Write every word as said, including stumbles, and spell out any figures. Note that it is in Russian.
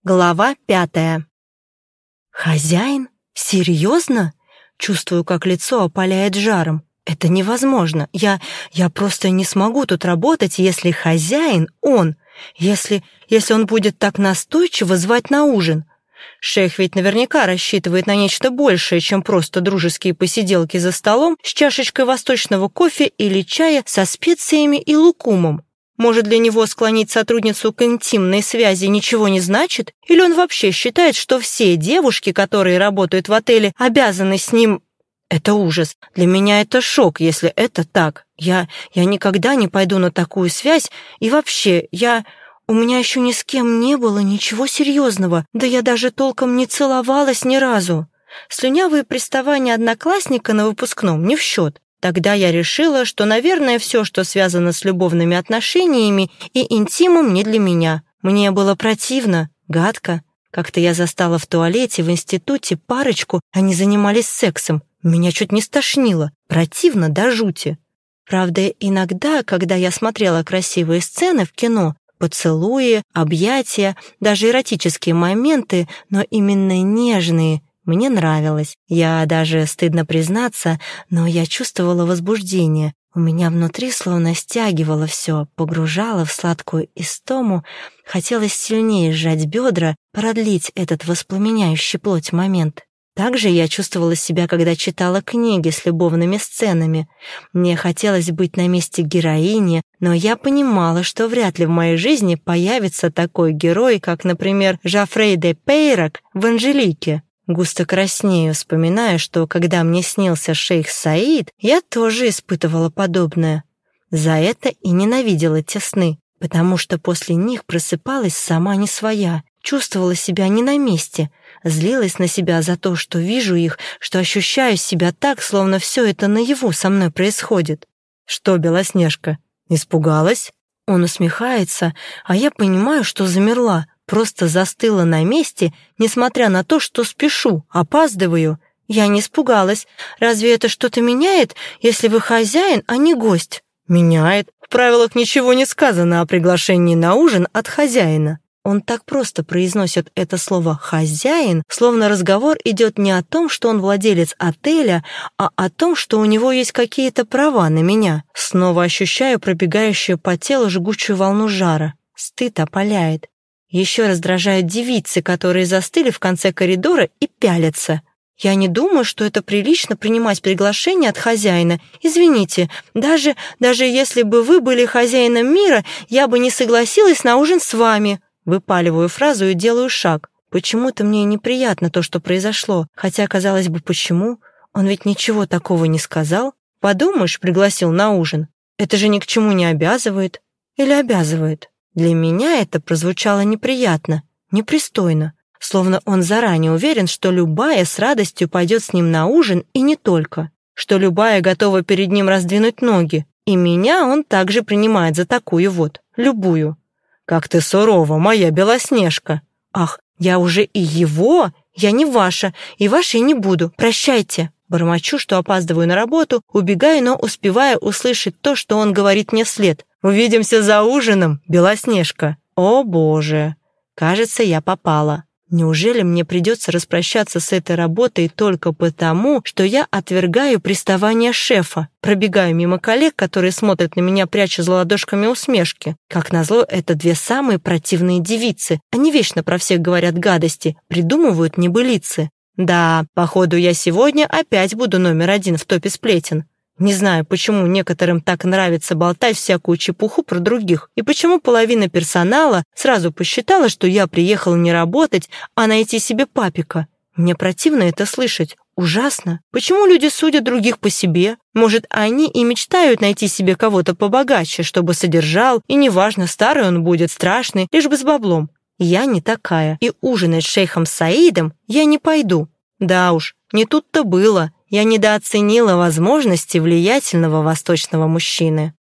Глава пятая. «Хозяин? Серьезно?» Чувствую, как лицо опаляет жаром. «Это невозможно. Я... я просто не смогу тут работать, если хозяин — он. Если... если он будет так настойчиво звать на ужин. Шейх ведь наверняка рассчитывает на нечто большее, чем просто дружеские посиделки за столом с чашечкой восточного кофе или чая со специями и лукумом. Может, для него склонить сотрудницу к интимной связи ничего не значит? Или он вообще считает, что все девушки, которые работают в отеле, обязаны с ним... Это ужас. Для меня это шок, если это так. Я... я никогда не пойду на такую связь. И вообще, я... у меня еще ни с кем не было ничего серьезного. Да я даже толком не целовалась ни разу. Слюнявые приставания одноклассника на выпускном не в счет. Тогда я решила, что, наверное, все, что связано с любовными отношениями и интимом, не для меня. Мне было противно, гадко. Как-то я застала в туалете в институте парочку, они занимались сексом. Меня чуть не стошнило, противно до жути. Правда, иногда, когда я смотрела красивые сцены в кино, поцелуи, объятия, даже эротические моменты, но именно нежные, мне нравилось. Я даже, стыдно признаться, но я чувствовала возбуждение. У меня внутри словно стягивало все, погружало в сладкую истому. Хотелось сильнее сжать бедра, продлить этот воспламеняющий плоть момент. Также я чувствовала себя, когда читала книги с любовными сценами. Мне хотелось быть на месте героини, но я понимала, что вряд ли в моей жизни появится такой герой, как, например, Жоффрей де Пейрак в «Анжелике». Густо краснею, вспоминая, что, когда мне снился шейх Саид, я тоже испытывала подобное. За это и ненавидела те сны, потому что после них просыпалась сама не своя, чувствовала себя не на месте, злилась на себя за то, что вижу их, что ощущаю себя так, словно все это наяву со мной происходит. «Что, Белоснежка, испугалась?» Он усмехается, а я понимаю, что замерла, просто застыла на месте, несмотря на то, что спешу, опаздываю. Я не испугалась. Разве это что-то меняет, если вы хозяин, а не гость? Меняет. В правилах ничего не сказано о приглашении на ужин от хозяина. Он так просто произносит это слово «хозяин», словно разговор идет не о том, что он владелец отеля, а о том, что у него есть какие-то права на меня. Снова ощущаю пробегающую по телу жгучую волну жара. Стыд опаляет. Еще раздражают девицы, которые застыли в конце коридора и пялятся. Я не думаю, что это прилично принимать приглашение от хозяина. Извините, даже, даже если бы вы были хозяином мира, я бы не согласилась на ужин с вами. Выпаливаю фразу и делаю шаг. Почему-то мне неприятно то, что произошло. Хотя, казалось бы, почему? Он ведь ничего такого не сказал. Подумаешь, пригласил на ужин. Это же ни к чему не обязывает. Или обязывает? Для меня это прозвучало неприятно, непристойно, словно он заранее уверен, что любая с радостью пойдет с ним на ужин и не только, что любая готова перед ним раздвинуть ноги, и меня он также принимает за такую вот, любую. «Как ты сурова, моя Белоснежка!» «Ах, я уже и его, я не ваша, и вашей не буду, прощайте!» Бормочу, что опаздываю на работу, убегаю, но успеваю услышать то, что он говорит мне вслед. «Увидимся за ужином, Белоснежка!» О, боже! Кажется, я попала. Неужели мне придется распрощаться с этой работой только потому, что я отвергаю приставание шефа? Пробегаю мимо коллег, которые смотрят на меня, пряча за ладошками усмешки. Как назло, это две самые противные девицы. Они вечно про всех говорят гадости, придумывают небылицы. Да, походу, я сегодня опять буду номер один в топе сплетен. Не знаю, почему некоторым так нравится болтать всякую чепуху про других, и почему половина персонала сразу посчитала, что я приехала не работать, а найти себе папика. Мне противно это слышать. Ужасно. Почему люди судят других по себе? Может, они и мечтают найти себе кого-то побогаче, чтобы содержал, и неважно, старый он будет, страшный, лишь бы с баблом. Я не такая, и ужинать с шейхом Саидом я не пойду. Да уж, не тут-то было. Я недооценила возможности влиятельного восточного мужчины.